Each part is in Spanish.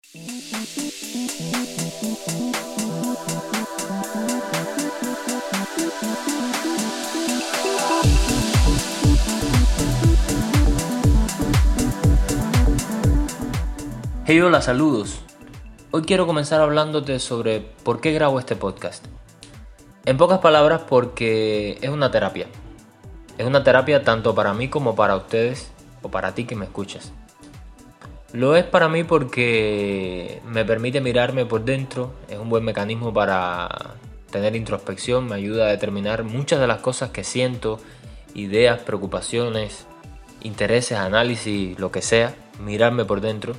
Hey, hola, saludos. Hoy quiero comenzar hablándote sobre por qué grabo este podcast. En pocas palabras, porque es una terapia. Es una terapia tanto para mí como para ustedes o para ti que me escuchas. Lo es para mí porque me permite mirarme por dentro, es un buen mecanismo para tener introspección, me ayuda a determinar muchas de las cosas que siento, ideas, preocupaciones, intereses, análisis, lo que sea, mirarme por dentro.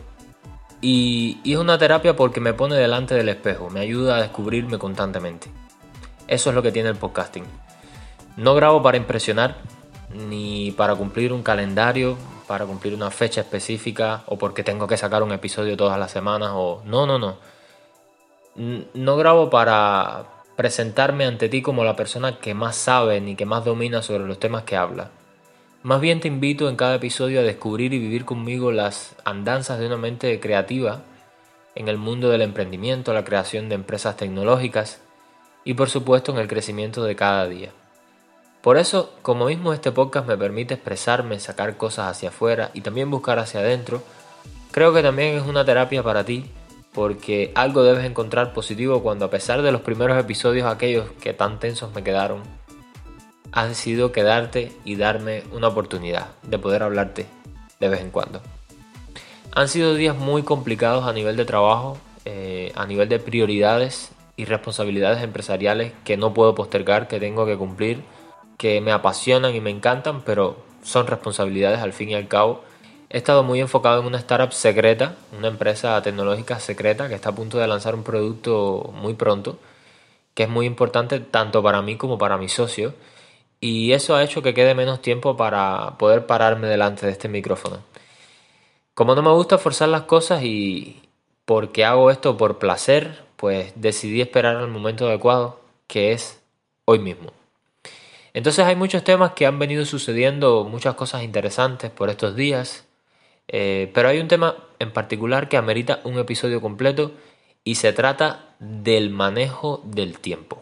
Y es una terapia porque me pone delante del espejo, me ayuda a descubrirme constantemente. Eso es lo que tiene el podcasting. No grabo para impresionar, ni para cumplir un calendario, para cumplir una fecha específica, o porque tengo que sacar un episodio todas las semanas, o no. No grabo para presentarme ante ti como la persona que más sabe ni que más domina sobre los temas que habla. Más bien te invito en cada episodio a descubrir y vivir conmigo las andanzas de una mente creativa en el mundo del emprendimiento, la creación de empresas tecnológicas y por supuesto en el crecimiento de cada día. Por eso, como mismo este podcast me permite expresarme, sacar cosas hacia afuera y también buscar hacia adentro, creo que también es una terapia para ti, porque algo debes encontrar positivo cuando, a pesar de los primeros episodios aquellos que tan tensos me quedaron, has decidido quedarte y darme una oportunidad de poder hablarte de vez en cuando. Han sido días muy complicados a nivel de trabajo, a nivel de prioridades y responsabilidades empresariales que no puedo postergar, que tengo que cumplir, que me apasionan y me encantan, pero son responsabilidades al fin y al cabo. He estado muy enfocado en una startup secreta, una empresa tecnológica secreta que está a punto de lanzar un producto muy pronto, que es muy importante tanto para mí como para mi socio. Y eso ha hecho que quede menos tiempo para poder pararme delante de este micrófono. Como no me gusta forzar las cosas y porque hago esto por placer, pues decidí esperar al momento adecuado, que es hoy mismo. Entonces hay muchos temas que han venido sucediendo, muchas cosas interesantes por estos días, pero hay un tema en particular que amerita un episodio completo y se trata del manejo del tiempo.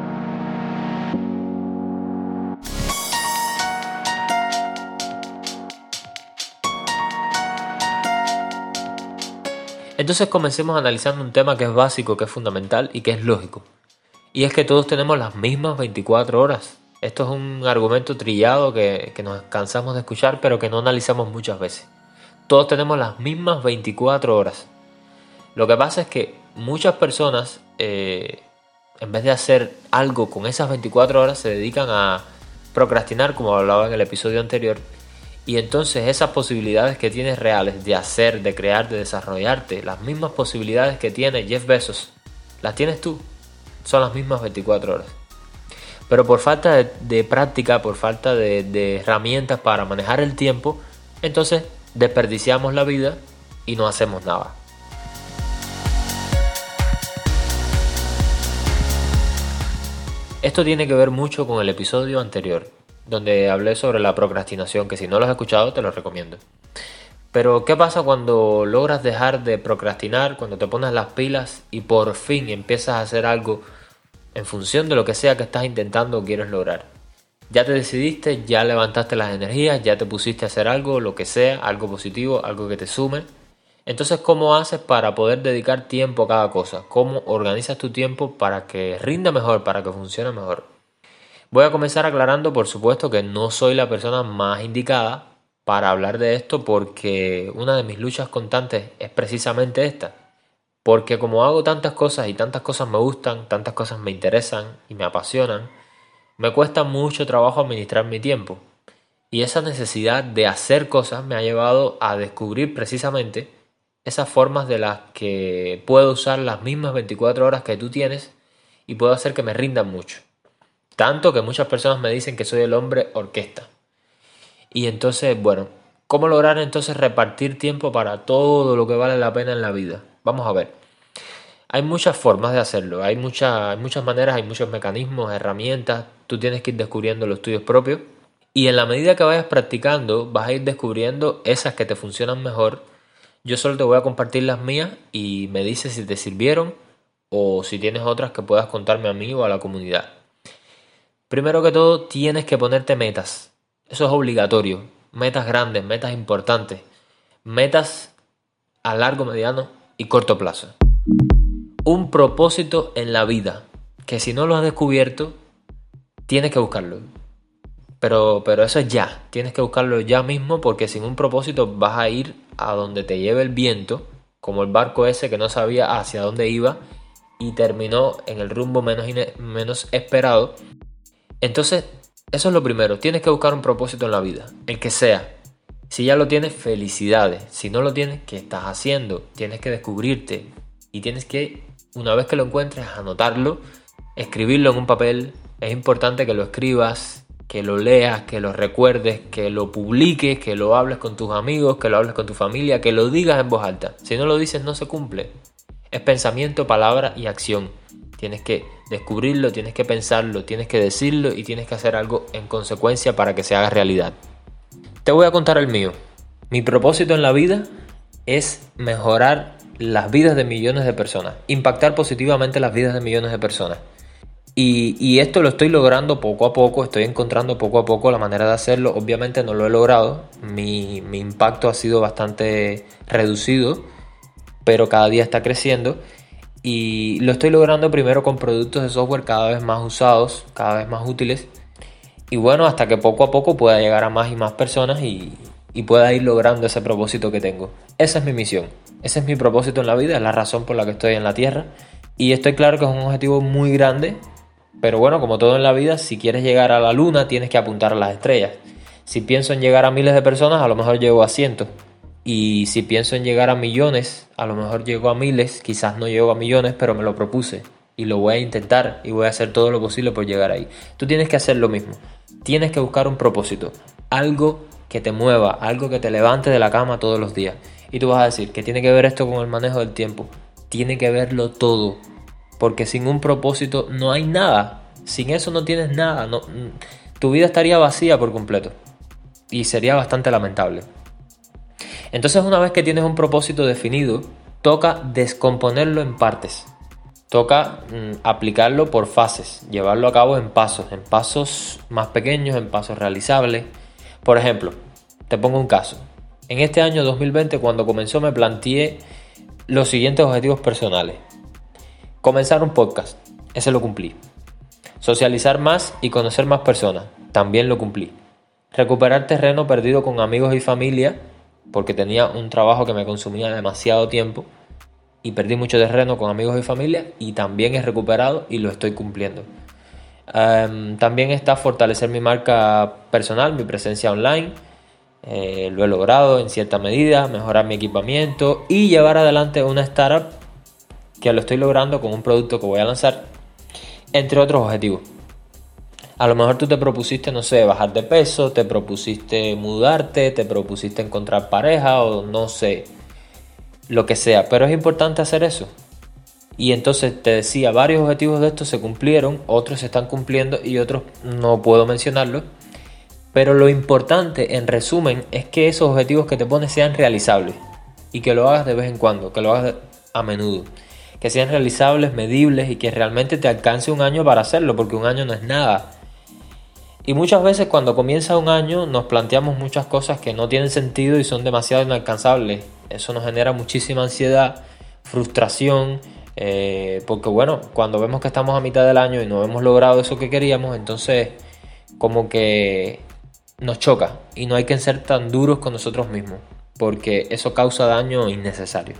Entonces comencemos analizando un tema que es básico, que es fundamental y que es lógico. Y es que todos tenemos las mismas 24 horas. Esto es un argumento trillado que nos cansamos de escuchar, pero que no analizamos muchas veces. Todos tenemos las mismas 24 horas. Lo que pasa es que muchas personas, en vez de hacer algo con esas 24 horas, se dedican a procrastinar, como hablaba en el episodio anterior. Y entonces esas posibilidades que tienes reales de hacer, de crear, de desarrollarte, las mismas posibilidades que tiene Jeff Bezos, las tienes tú. Son las mismas 24 horas. Pero por falta de práctica, por falta de herramientas para manejar el tiempo, entonces desperdiciamos la vida y no hacemos nada. Esto tiene que ver mucho con el episodio anterior, donde hablé sobre la procrastinación, que si no lo has escuchado te lo recomiendo. Pero ¿qué pasa cuando logras dejar de procrastinar, cuando te pones las pilas y por fin empiezas a hacer algo en función de lo que sea que estás intentando o quieres lograr? Ya te decidiste, ya levantaste las energías, ya te pusiste a hacer algo, lo que sea, algo positivo, algo que te sume. Entonces, ¿cómo haces para poder dedicar tiempo a cada cosa? ¿Cómo organizas tu tiempo para que rinda mejor, para que funcione mejor? Voy a comenzar aclarando, por supuesto, que no soy la persona más indicada para hablar de esto, porque una de mis luchas constantes es precisamente esta. Porque como hago tantas cosas y tantas cosas me gustan, tantas cosas me interesan y me apasionan, me cuesta mucho trabajo administrar mi tiempo. Y esa necesidad de hacer cosas me ha llevado a descubrir precisamente esas formas de las que puedo usar las mismas 24 horas que tú tienes y puedo hacer que me rindan mucho. Tanto que muchas personas me dicen que soy el hombre orquesta. Y entonces, bueno, ¿cómo lograr entonces repartir tiempo para todo lo que vale la pena en la vida? Vamos a ver. Hay muchas formas de hacerlo, hay muchas maneras, hay muchos mecanismos, herramientas. Tú tienes que ir descubriendo los tuyos propios. Y en la medida que vayas practicando, vas a ir descubriendo esas que te funcionan mejor. Yo solo te voy a compartir las mías y me dices si te sirvieron o si tienes otras que puedas contarme a mí o a la comunidad. Primero que todo, tienes que ponerte metas. Eso es obligatorio. Metas grandes, metas importantes. Metas a largo, mediano y corto plazo. Un propósito en la vida, que si no lo has descubierto, tienes que buscarlo. Pero eso es ya, tienes que buscarlo ya mismo, porque sin un propósito vas a ir a donde te lleve el viento, como el barco ese que no sabía hacia dónde iba y terminó en el rumbo menos esperado. Entonces, eso es lo primero, tienes que buscar un propósito en la vida, el que sea. Si ya lo tienes, felicidades. Si no lo tienes, ¿qué estás haciendo? Tienes que descubrirte y tienes que, una vez que lo encuentres, anotarlo, escribirlo en un papel. Es importante que lo escribas, que lo leas, que lo recuerdes, que lo publiques, que lo hables con tus amigos, que lo hables con tu familia, que lo digas en voz alta. Si no lo dices, no se cumple. Es pensamiento, palabra y acción. Tienes que descubrirlo, tienes que pensarlo, tienes que decirlo y tienes que hacer algo en consecuencia para que se haga realidad. Te voy a contar el mío. Mi propósito en la vida es mejorar las vidas de millones de personas, impactar positivamente las vidas de millones de personas. Y esto lo estoy logrando poco a poco, estoy encontrando poco a poco la manera de hacerlo. Obviamente no lo he logrado, mi impacto ha sido bastante reducido, pero cada día está creciendo. Y lo estoy logrando primero con productos de software cada vez más usados, cada vez más útiles. Y bueno, hasta que poco a poco pueda llegar a más y más personas y pueda ir logrando ese propósito que tengo. Esa es mi misión, ese es mi propósito en la vida, es la razón por la que estoy en la Tierra. Y estoy claro que es un objetivo muy grande, pero bueno, como todo en la vida, si quieres llegar a la luna tienes que apuntar a las estrellas. Si pienso en llegar a miles de personas, a lo mejor llego a cientos. Y si pienso en llegar a millones, a lo mejor llego a miles, quizás no llego a millones, pero me lo propuse. Y lo voy a intentar y voy a hacer todo lo posible por llegar ahí. Tú tienes que hacer lo mismo. Tienes que buscar un propósito, algo que te mueva, algo que te levante de la cama todos los días. Y tú vas a decir, ¿qué tiene que ver esto con el manejo del tiempo? Tiene que verlo todo, porque sin un propósito no hay nada. Sin eso no tienes nada. Tu vida estaría vacía por completo y sería bastante lamentable. Entonces, una vez que tienes un propósito definido, toca descomponerlo en partes. Toca aplicarlo por fases, llevarlo a cabo en pasos más pequeños, en pasos realizables. Por ejemplo, te pongo un caso. En este año 2020, cuando comenzó, me planteé los siguientes objetivos personales. Comenzar un podcast, ese lo cumplí. Socializar más y conocer más personas, también lo cumplí. Recuperar terreno perdido con amigos y familia, porque tenía un trabajo que me consumía demasiado tiempo. Y perdí mucho terreno con amigos y familia y también he recuperado y lo estoy cumpliendo. También está fortalecer mi marca personal, mi presencia online. Lo he logrado en cierta medida, mejorar mi equipamiento y llevar adelante una startup que lo estoy logrando con un producto que voy a lanzar, entre otros objetivos. A lo mejor tú te propusiste, no sé, bajar de peso, te propusiste mudarte, te propusiste encontrar pareja o no sé, lo que sea, pero es importante hacer eso. Y entonces te decía, varios objetivos de estos se cumplieron, otros se están cumpliendo y otros no puedo mencionarlos. Pero lo importante, en resumen, es que esos objetivos que te pones sean realizables y que lo hagas de vez en cuando, que lo hagas a menudo, que sean realizables, medibles y que realmente te alcance un año para hacerlo, porque un año no es nada. Y muchas veces cuando comienza un año nos planteamos muchas cosas que no tienen sentido y son demasiado inalcanzables. Eso nos genera muchísima ansiedad, frustración, porque bueno, cuando vemos que estamos a mitad del año y no hemos logrado eso que queríamos, entonces como que nos choca y no hay que ser tan duros con nosotros mismos, porque eso causa daño innecesario.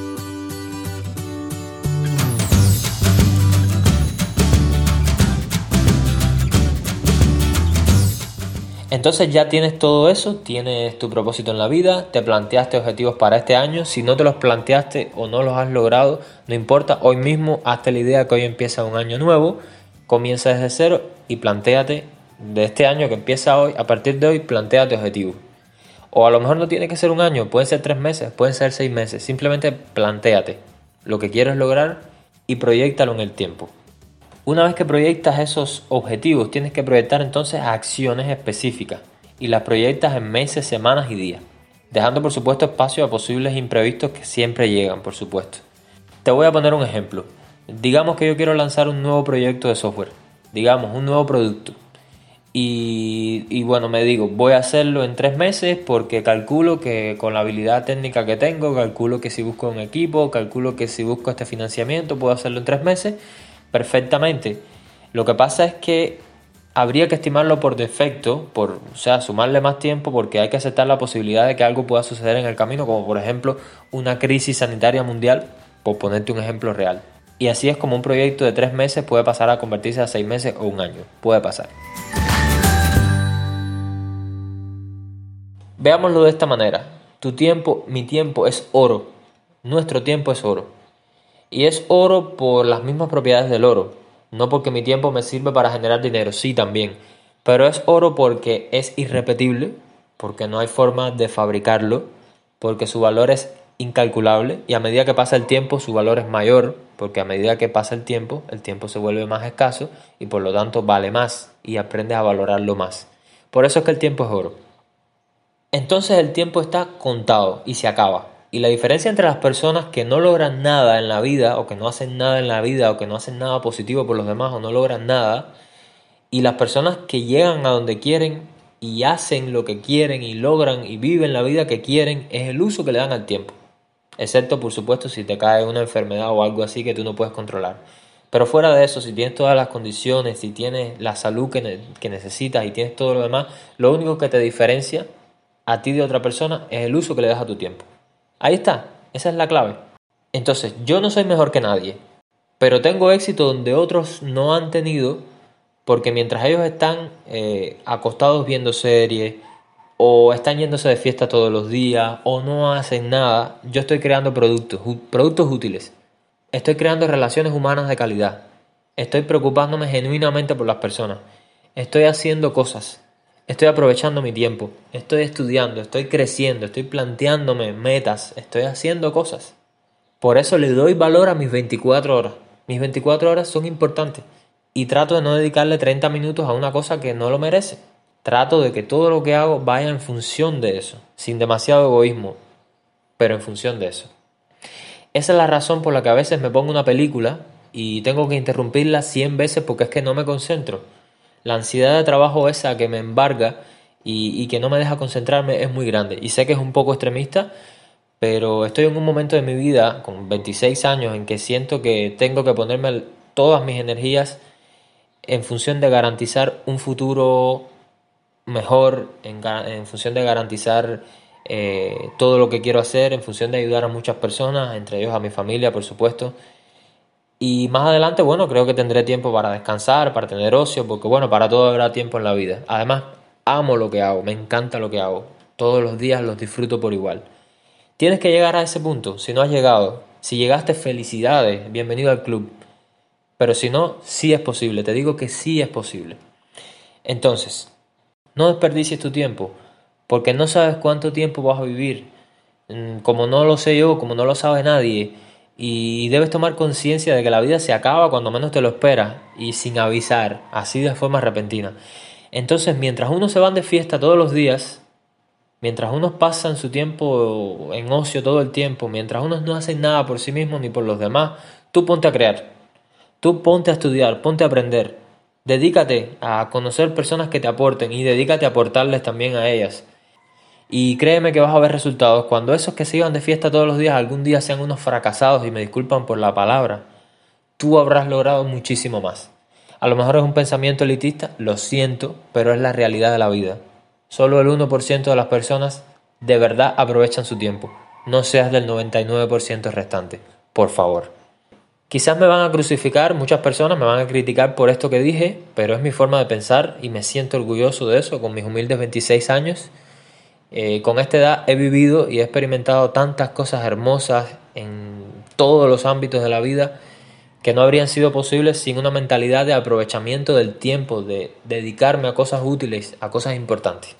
Entonces ya tienes todo eso, tienes tu propósito en la vida, te planteaste objetivos para este año. Si no te los planteaste o no los has logrado, no importa, hoy mismo hazte la idea que hoy empieza un año nuevo, comienza desde cero y plantéate de este año que empieza hoy, a partir de hoy, plantéate objetivos. O a lo mejor no tiene que ser un año, pueden ser 3 meses, pueden ser 6 meses, simplemente plantéate lo que quieres lograr y proyéctalo en el tiempo. Una vez que proyectas esos objetivos, tienes que proyectar entonces acciones específicas y las proyectas en meses, semanas y días. dejando por supuesto espacio a posibles imprevistos que siempre llegan, por supuesto. Te voy a poner un ejemplo. Digamos que yo quiero lanzar un nuevo proyecto de software, digamos un nuevo producto. Y bueno, me digo, voy a hacerlo en 3 meses porque calculo que con la habilidad técnica que tengo, calculo que si busco un equipo, calculo que si busco este financiamiento, puedo hacerlo en 3 meses perfectamente. Lo que pasa es que habría que estimarlo por defecto, o sea, sumarle más tiempo porque hay que aceptar la posibilidad de que algo pueda suceder en el camino, como por ejemplo una crisis sanitaria mundial, por ponerte un ejemplo real. Y así es como un proyecto de 3 meses puede pasar a convertirse a 6 meses o un año. Puede pasar. Veámoslo de esta manera. Tu tiempo, mi tiempo es oro. Nuestro tiempo es oro. Y es oro por las mismas propiedades del oro. No porque mi tiempo me sirve para generar dinero, sí también. Pero es oro porque es irrepetible, porque no hay forma de fabricarlo, porque su valor es incalculable y a medida que pasa el tiempo su valor es mayor, porque a medida que pasa el tiempo se vuelve más escaso y por lo tanto vale más y aprendes a valorarlo más. Por eso es que el tiempo es oro. Entonces el tiempo está contado y se acaba. Y la diferencia entre las personas que no logran nada en la vida, o que no hacen nada en la vida, o que no hacen nada positivo por los demás, o no logran nada, y las personas que llegan a donde quieren y hacen lo que quieren y logran y viven la vida que quieren, es el uso que le dan al tiempo. Excepto, por supuesto, si te cae una enfermedad o algo así que tú no puedes controlar. Pero fuera de eso, si tienes todas las condiciones, si tienes la salud que necesitas y tienes todo lo demás, lo único que te diferencia a ti de otra persona es el uso que le das a tu tiempo. Ahí está, esa es la clave. Entonces, yo no soy mejor que nadie, pero tengo éxito donde otros no han tenido, porque mientras ellos están acostados viendo series, o están yéndose de fiesta todos los días, o no hacen nada, yo estoy creando productos útiles. Estoy creando relaciones humanas de calidad. Estoy preocupándome genuinamente por las personas. Estoy haciendo cosas. Estoy aprovechando mi tiempo, estoy estudiando, estoy creciendo, estoy planteándome metas, estoy haciendo cosas. Por eso le doy valor a mis 24 horas. Mis 24 horas son importantes y trato de no dedicarle 30 minutos a una cosa que no lo merece. Trato de que todo lo que hago vaya en función de eso, sin demasiado egoísmo, pero en función de eso. Esa es la razón por la que a veces me pongo una película y tengo que interrumpirla 100 veces porque es que no me concentro. La ansiedad de trabajo esa que me embarga y que no me deja concentrarme es muy grande. Y sé que es un poco extremista, pero estoy en un momento de mi vida, con 26 años, en que siento que tengo que ponerme todas mis energías en función de garantizar un futuro mejor, en función de garantizar todo lo que quiero hacer, en función de ayudar a muchas personas, entre ellos a mi familia, por supuesto. Y más adelante, bueno, creo que tendré tiempo para descansar, para tener ocio, porque bueno, para todo habrá tiempo en la vida. Además, amo lo que hago, me encanta lo que hago. Todos los días los disfruto por igual. Tienes que llegar a ese punto. Si no has llegado, si llegaste, felicidades, bienvenido al club. Pero si no, sí es posible, te digo que sí es posible. Entonces, no desperdicies tu tiempo, porque no sabes cuánto tiempo vas a vivir. Como no lo sé yo, como no lo sabe nadie. Y debes tomar conciencia de que la vida se acaba cuando menos te lo esperas y sin avisar, así de forma repentina. Entonces, mientras unos se van de fiesta todos los días, mientras unos pasan su tiempo en ocio todo el tiempo, mientras unos no hacen nada por sí mismos ni por los demás, tú ponte a crear, tú ponte a estudiar, ponte a aprender, dedícate a conocer personas que te aporten y dedícate a aportarles también a ellas. Y créeme que vas a ver resultados. Cuando esos que se iban de fiesta todos los días algún día sean unos fracasados, y me disculpan por la palabra, tú habrás logrado muchísimo más. A lo mejor es un pensamiento elitista, lo siento, pero es la realidad de la vida. Solo el 1% de las personas de verdad aprovechan su tiempo. No seas del 99% restante, por favor. Quizás me van a crucificar, muchas personas me van a criticar por esto que dije, pero es mi forma de pensar y me siento orgulloso de eso con mis humildes 26 años. Con esta edad he vivido y he experimentado tantas cosas hermosas en todos los ámbitos de la vida que no habrían sido posibles sin una mentalidad de aprovechamiento del tiempo, de dedicarme a cosas útiles, a cosas importantes.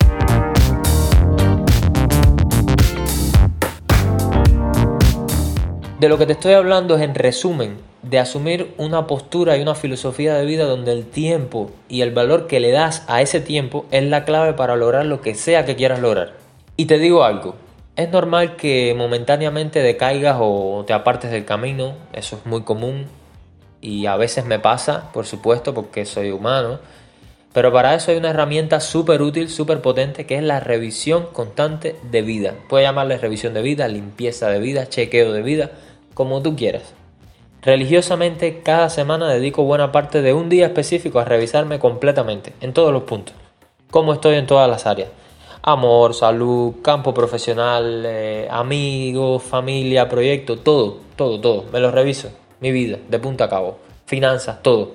De lo que te estoy hablando es, en resumen, de asumir una postura y una filosofía de vida donde el tiempo y el valor que le das a ese tiempo es la clave para lograr lo que sea que quieras lograr. Y te digo algo, Es normal que momentáneamente decaigas o te apartes del camino, eso es muy común y a veces me pasa, por supuesto, porque soy humano, pero para eso hay una herramienta súper útil, súper potente, que es la revisión constante de vida. Puedes llamarle revisión de vida, limpieza de vida, chequeo de vida, como tú quieras. Religiosamente, cada semana dedico buena parte de un día específico a revisarme completamente, en todos los puntos. Cómo estoy en todas las áreas. Amor, salud, campo profesional, amigos, familia, proyecto, todo, todo, todo. Me lo reviso, mi vida, de punta a cabo. Finanzas, todo.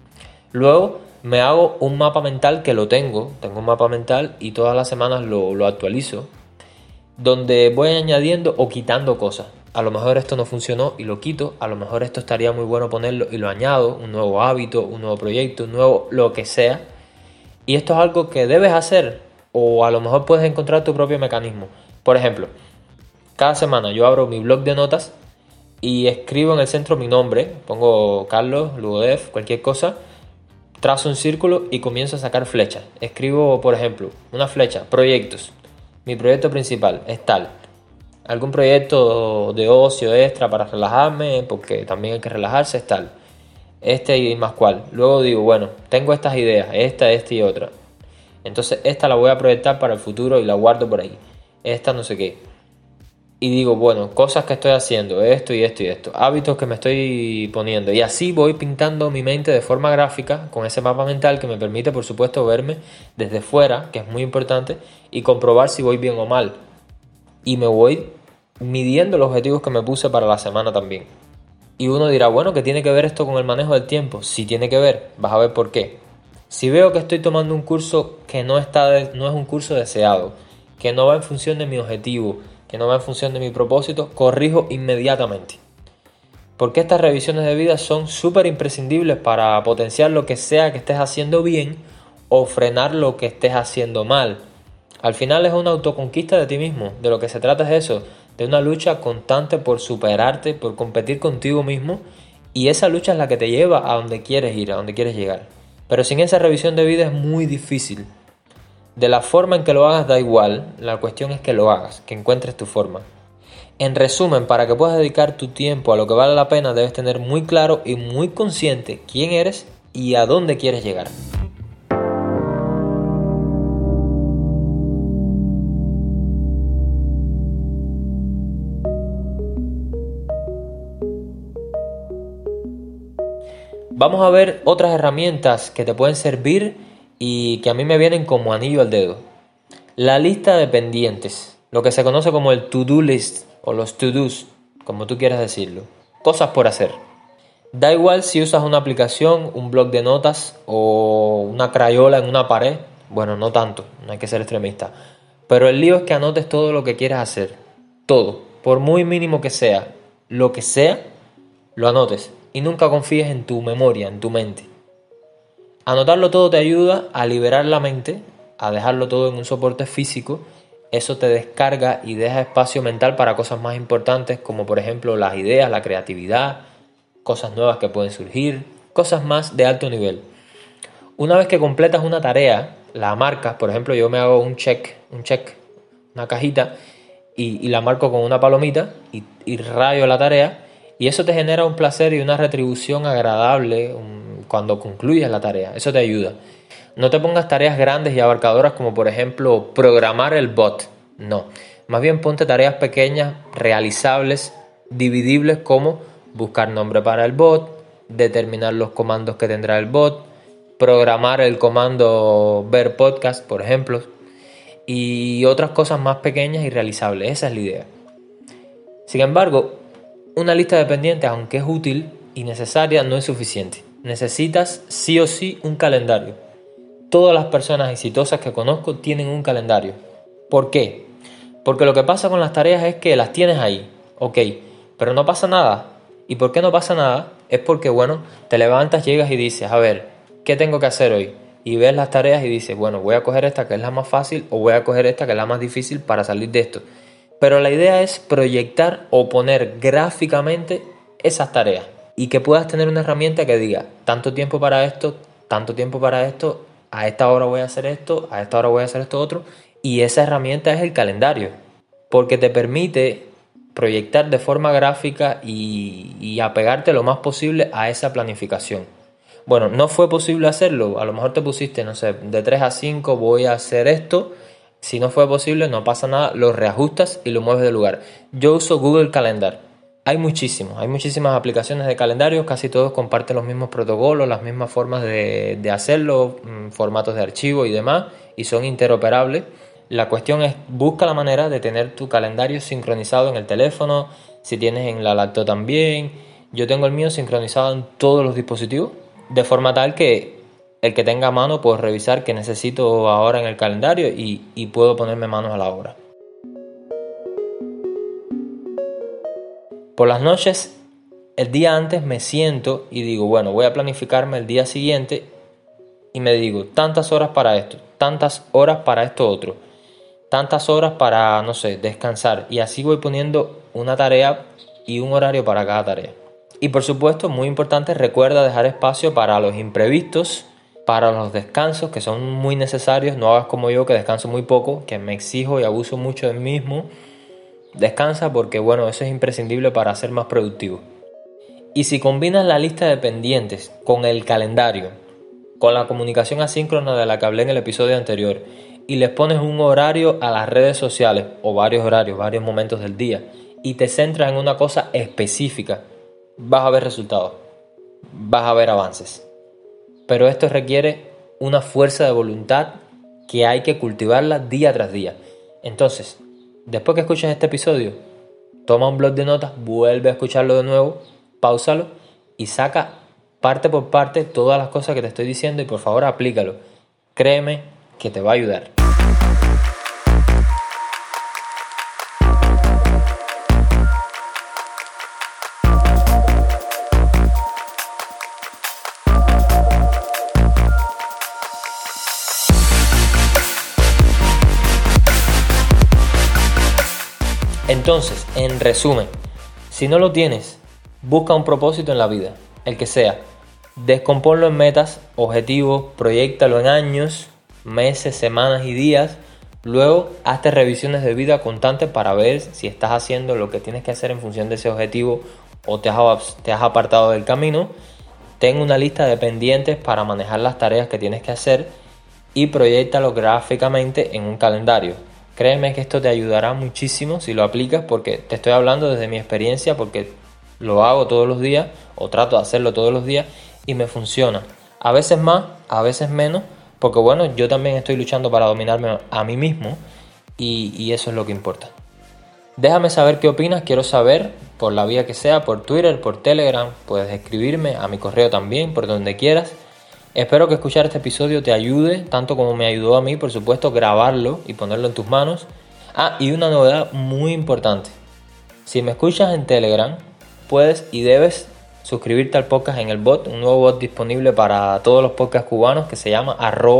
Luego me hago un mapa mental que lo tengo un mapa mental y todas las semanas lo actualizo, donde voy añadiendo o quitando cosas. A lo mejor esto no funcionó y lo quito, a lo mejor esto estaría muy bueno ponerlo y lo añado, un nuevo hábito, un nuevo proyecto, un nuevo lo que sea. Y esto es algo que debes hacer o a lo mejor puedes encontrar tu propio mecanismo. Por ejemplo, cada semana yo abro mi blog de notas y escribo en el centro mi nombre, pongo Carlos, Lugodev, cualquier cosa, trazo un círculo y comienzo a sacar flechas. Escribo, por ejemplo, una flecha, proyectos. Mi proyecto principal es tal. Algún proyecto de ocio extra para relajarme, porque también hay que relajarse, es tal. Este y más cual. Luego digo, bueno, tengo estas ideas, esta y otra. Entonces esta la voy a proyectar para el futuro y la guardo por ahí. Esta no sé qué. Y digo, bueno, cosas que estoy haciendo, esto y esto y esto, hábitos que me estoy poniendo. Y así voy pintando mi mente de forma gráfica, con ese mapa mental que me permite, por supuesto, verme desde fuera, que es muy importante, y comprobar si voy bien o mal. Y me voy midiendo los objetivos que me puse para la semana también. Y uno dirá, bueno, ¿qué tiene que ver esto con el manejo del tiempo? Sí tiene que ver, vas a ver por qué. Si veo que estoy tomando un curso que no es un curso deseado, que no va en función de mi objetivo, que no va en función de mi propósito, corrijo inmediatamente. Porque estas revisiones de vida son súper imprescindibles para potenciar lo que sea que estés haciendo bien o frenar lo que estés haciendo mal. Al final es una autoconquista de ti mismo, de lo que se trata es eso, de una lucha constante por superarte, por competir contigo mismo, y esa lucha es la que te lleva a donde quieres ir, a donde quieres llegar. Pero sin esa revisión de vida es muy difícil. De la forma en que lo hagas da igual, la cuestión es que lo hagas, que encuentres tu forma. En resumen, para que puedas dedicar tu tiempo a lo que vale la pena, debes tener muy claro y muy consciente quién eres y a dónde quieres llegar. Vamos a ver otras herramientas que te pueden servir y que a mí me vienen como anillo al dedo. La lista de pendientes, lo que se conoce como el to-do list o los to-dos, como tú quieras decirlo. Cosas por hacer. Da igual si usas una aplicación, un blog de notas o una crayola en una pared. Bueno, no tanto, no hay que ser extremista. Pero el lío es que anotes todo lo que quieras hacer. Todo, por muy mínimo que sea, lo que sea, lo anotes. Y nunca confíes en tu memoria, en tu mente. Anotarlo todo te ayuda a liberar la mente, a dejarlo todo en un soporte físico. Eso te descarga y deja espacio mental para cosas más importantes como por ejemplo las ideas, la creatividad, cosas nuevas que pueden surgir, cosas más de alto nivel. Una vez que completas una tarea, la marcas, por ejemplo yo me hago un check, una cajita y la marco con una palomita y rayo la tarea y eso te genera un placer y una retribución agradable cuando concluyes la tarea. Eso te ayuda. No te pongas tareas grandes y abarcadoras como por ejemplo programar el bot. No. Más bien ponte tareas pequeñas, realizables, dividibles como buscar nombre para el bot, determinar los comandos que tendrá el bot, programar el comando ver podcast, por ejemplo, y otras cosas más pequeñas y realizables. Esa es la idea. Sin embargo, una lista de pendientes, aunque es útil y necesaria, no es suficiente. Necesitas sí o sí un calendario. Todas las personas exitosas que conozco tienen un calendario. ¿Por qué? Porque lo que pasa con las tareas es que las tienes ahí, ok, pero no pasa nada. ¿Y por qué no pasa nada? Es porque, bueno, te levantas, llegas y dices, a ver, ¿qué tengo que hacer hoy? Y ves las tareas y dices, bueno, voy a coger esta que es la más fácil o voy a coger esta que es la más difícil para salir de esto. Pero la idea es proyectar o poner gráficamente esas tareas y que puedas tener una herramienta que diga tanto tiempo para esto, tanto tiempo para esto, a esta hora voy a hacer esto, a esta hora voy a hacer esto otro, y esa herramienta es el calendario. porque te permite proyectar de forma gráfica y apegarte lo más posible a esa planificación. Bueno, no fue posible hacerlo, a lo mejor te pusiste, no sé, de 3 a 5 voy a hacer esto. Si no fue posible, no pasa nada, lo reajustas y lo mueves de lugar. Yo uso Google Calendar. Hay muchísimas aplicaciones de calendarios, casi todos comparten los mismos protocolos, las mismas formas de hacerlo, formatos de archivo y demás, y son interoperables. La cuestión es, busca la manera de tener tu calendario sincronizado en el teléfono, si tienes en la laptop también. Yo tengo el mío sincronizado en todos los dispositivos, de forma tal que el que tenga a mano puedo revisar qué necesito ahora en el calendario y puedo ponerme manos a la obra. Por las noches, el día antes me siento y digo, bueno, voy a planificarme el día siguiente y me digo, tantas horas para esto, tantas horas para esto otro, tantas horas para, no sé, descansar, y así voy poniendo una tarea y un horario para cada tarea. Y por supuesto, muy importante, recuerda dejar espacio para los imprevistos, para los descansos que son muy necesarios. No hagas como yo, que descanso muy poco, que me exijo y abuso mucho de mí mismo. Descansa porque, bueno, eso es imprescindible para ser más productivo. Y si combinas la lista de pendientes con el calendario, con la comunicación asíncrona de la que hablé en el episodio anterior, y les pones un horario a las redes sociales, o varios horarios, varios momentos del día, y te centras en una cosa específica, vas a ver resultados, vas a ver avances. Pero esto requiere una fuerza de voluntad que hay que cultivarla día tras día. Entonces, después que escuches este episodio, toma un bloc de notas, vuelve a escucharlo de nuevo, páusalo y saca parte por parte todas las cosas que te estoy diciendo y por favor aplícalo. Créeme que te va a ayudar. Entonces, en resumen, si no lo tienes, busca un propósito en la vida, el que sea. Descomponlo en metas, objetivos, proyéctalo en años, meses, semanas y días. Luego, hazte revisiones de vida constantes para ver si estás haciendo lo que tienes que hacer en función de ese objetivo o te has apartado del camino. Ten una lista de pendientes para manejar las tareas que tienes que hacer y proyéctalo gráficamente en un calendario. Créeme que esto te ayudará muchísimo si lo aplicas, porque te estoy hablando desde mi experiencia, porque lo hago todos los días o trato de hacerlo todos los días y me funciona. A veces más, a veces menos, porque bueno, yo también estoy luchando para dominarme a mí mismo y eso es lo que importa. Déjame saber qué opinas, quiero saber por la vía que sea, por Twitter, por Telegram, puedes escribirme a mi correo también, por donde quieras. Espero que escuchar este episodio te ayude, tanto como me ayudó a mí, por supuesto, grabarlo y ponerlo en tus manos. Y una novedad muy importante. Si me escuchas en Telegram, puedes y debes suscribirte al podcast en el bot, un nuevo bot disponible para todos los podcasts cubanos que se llama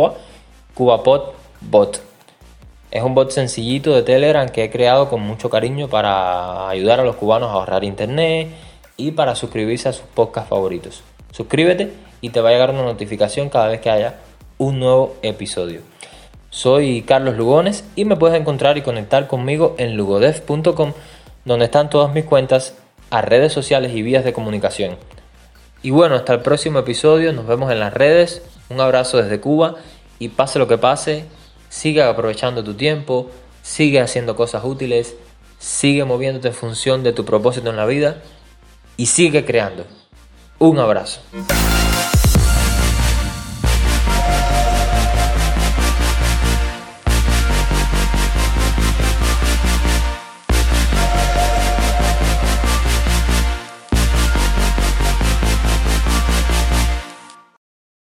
@CubaPodBot. Es un bot sencillito de Telegram que he creado con mucho cariño para ayudar a los cubanos a ahorrar internet y para suscribirse a sus podcasts favoritos. Suscríbete y te va a llegar una notificación cada vez que haya un nuevo episodio. Soy Carlos Lugones y me puedes encontrar y conectar conmigo en lugodev.com, donde están todas mis cuentas, a redes sociales y vías de comunicación. Y bueno, hasta el próximo episodio, nos vemos en las redes, un abrazo desde Cuba y pase lo que pase, sigue aprovechando tu tiempo, sigue haciendo cosas útiles, sigue moviéndote en función de tu propósito en la vida y sigue creando. Un abrazo.